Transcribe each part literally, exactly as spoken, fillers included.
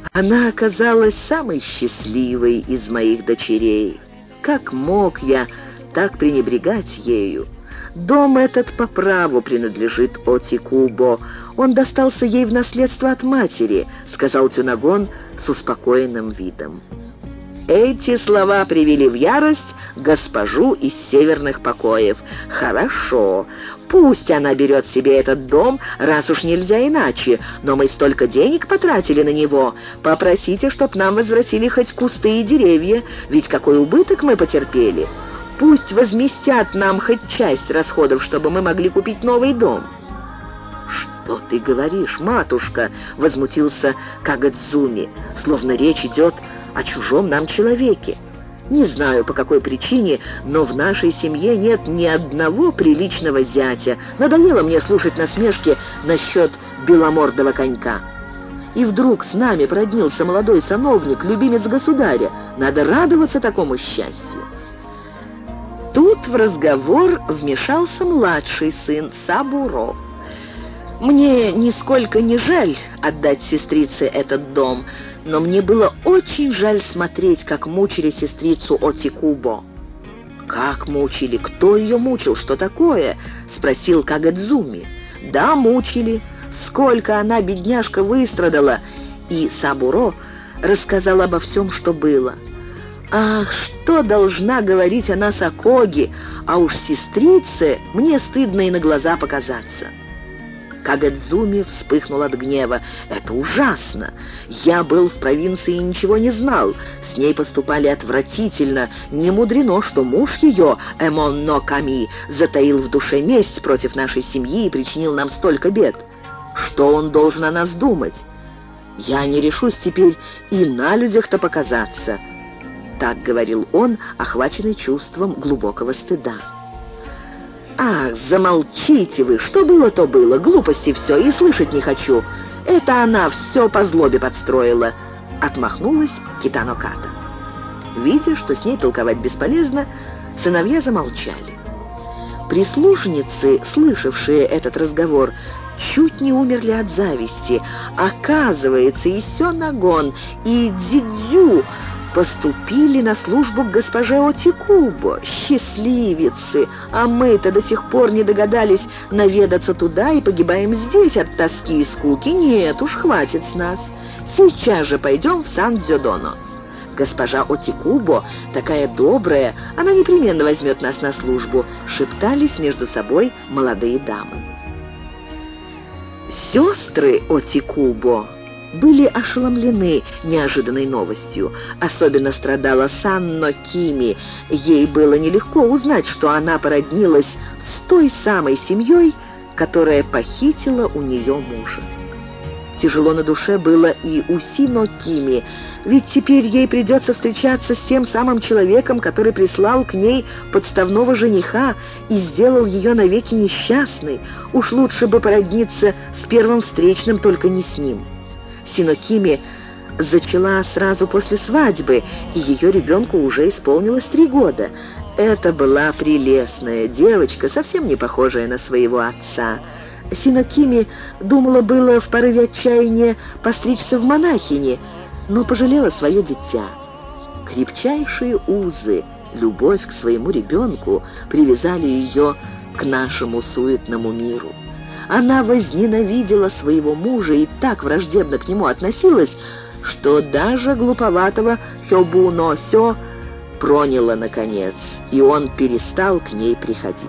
Она оказалась самой счастливой из моих дочерей. Как мог я так пренебрегать ею? Дом этот по праву принадлежит Отикубо. Он достался ей в наследство от матери», — сказал Тюнагон с успокоенным видом. Эти слова привели в ярость госпожу из северных покоев. «Хорошо, пусть она берет себе этот дом, раз уж нельзя иначе, но мы столько денег потратили на него. Попросите, чтоб нам возвратили хоть кусты и деревья, ведь какой убыток мы потерпели. Пусть возместят нам хоть часть расходов, чтобы мы могли купить новый дом». «Что ты говоришь, матушка?» — возмутился Кагадзуми, словно речь идет о чужом нам человеке. «Не знаю, по какой причине, но в нашей семье нет ни одного приличного зятя. Надоело мне слушать насмешки насчет беломордого конька. И вдруг с нами проднился молодой сановник, любимец государя. Надо радоваться такому счастью». Тут в разговор вмешался младший сын Сабуро. «Мне нисколько не жаль отдать сестрице этот дом, но мне было очень жаль смотреть, как мучили сестрицу Отикубо». «Как мучили? Кто ее мучил? Что такое?» — спросил Кагадзуми. «Да, мучили. Сколько она, бедняжка, выстрадала!» И Сабуро рассказал обо всем, что было. «Ах, что должна говорить она Сакоги, а уж сестрице мне стыдно и на глаза показаться». Кагадзуми вспыхнул от гнева. «Это ужасно! Я был в провинции и ничего не знал. С ней поступали отвратительно. Не мудрено, что муж ее, Эмон но Ками, затаил в душе месть против нашей семьи и причинил нам столько бед. Что он должен о нас думать? Я не решусь теперь и на людях-то показаться». Так говорил он, охваченный чувством глубокого стыда. «Ах, замолчите вы! Что было, то было. Глупости все, и слышать не хочу. Это она все по злобе подстроила», — отмахнулась Китано Ката. Видя, что с ней толковать бесполезно, сыновья замолчали. Прислужницы, слышавшие этот разговор, чуть не умерли от зависти. Оказывается, и Сёнагон, и Дзидзю поступили на службу к госпоже Отикубо. Счастливицы! А мы-то до сих пор не догадались наведаться туда и погибаем здесь от тоски и скуки. Нет уж, хватит с нас. Сейчас же пойдем в Сан-Дзёдоно. Госпожа Отикубо такая добрая, она непременно возьмет нас на службу», — шептались между собой молодые дамы. Сестры Отикубо были ошеломлены неожиданной новостью. Особенно страдала Санно Кими. Ей было нелегко узнать, что она породнилась с той самой семьей, которая похитила у нее мужа. Тяжело на душе было и у Сино Кими, ведь теперь ей придется встречаться с тем самым человеком, который прислал к ней подставного жениха и сделал ее навеки несчастной. Уж лучше бы породниться с первым встречным, только не с ним. Сино Кими зачала сразу после свадьбы, и ее ребенку уже исполнилось три года. Это была прелестная девочка, совсем не похожая на своего отца. Сино Кими думала было в порыве отчаяния постричься в монахини, но пожалела свое дитя. Крепчайшие узы, любовь к своему ребенку привязали ее к нашему суетному миру. Она возненавидела своего мужа и так враждебно к нему относилась, что даже глуповатого Хёбуно Сё проняло наконец, и он перестал к ней приходить.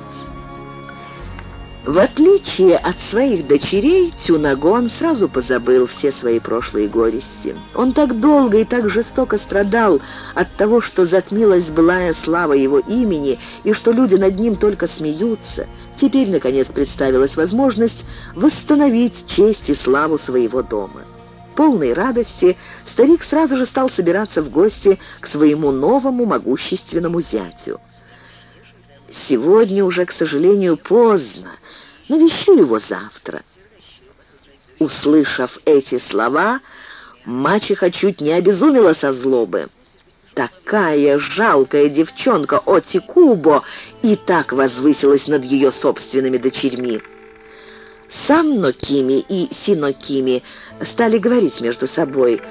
В отличие от своих дочерей, Тюнагон сразу позабыл все свои прошлые горести. Он так долго и так жестоко страдал от того, что затмилась былая слава его имени и что люди над ним только смеются. Теперь, наконец, представилась возможность восстановить честь и славу своего дома. Полной радости старик сразу же стал собираться в гости к своему новому могущественному зятю. «Сегодня уже, к сожалению, поздно. Навещу его завтра». Услышав эти слова, мачеха чуть не обезумела со злобы. Такая жалкая девчонка Отикубо и так возвысилась над ее собственными дочерьми. Санно Кими и Сино Кими стали говорить между собой: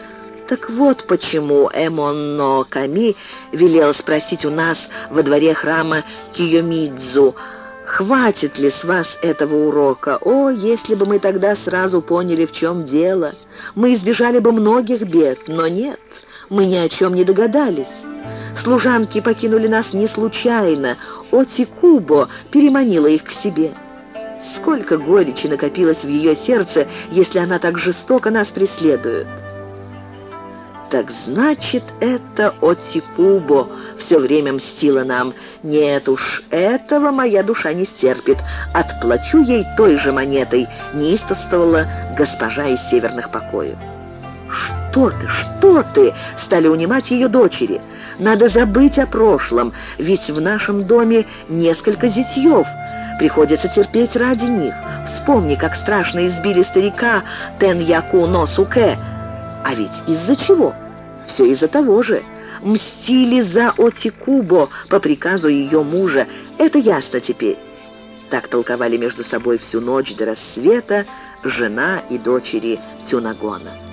Так вот почему Эмон но Ками велел спросить у нас во дворе храма Кийомидзу, хватит ли с вас этого урока. О, если бы мы тогда сразу поняли, в чем дело, мы избежали бы многих бед, но нет, мы ни о чем не догадались. Служанки покинули нас не случайно, Оцикубо переманила их к себе. Сколько горечи накопилось в ее сердце, если она так жестоко нас преследует. Так значит, это Оцикубо все время мстила нам. Нет уж, этого моя душа не стерпит. Отплачу ей той же монетой, неистовствовала госпожа из северных покоев. «Что ты, что ты?» — стали унимать ее дочери. «Надо забыть о прошлом, ведь в нашем доме несколько зятьев. Приходится терпеть ради них. Вспомни, как страшно избили старика Теньяку но Суке. А ведь из-за чего? Все из-за того же. Мстили за Оцикубо по приказу ее мужа. Это ясно теперь». Так толковали между собой всю ночь до рассвета жена и дочери Тюнагона.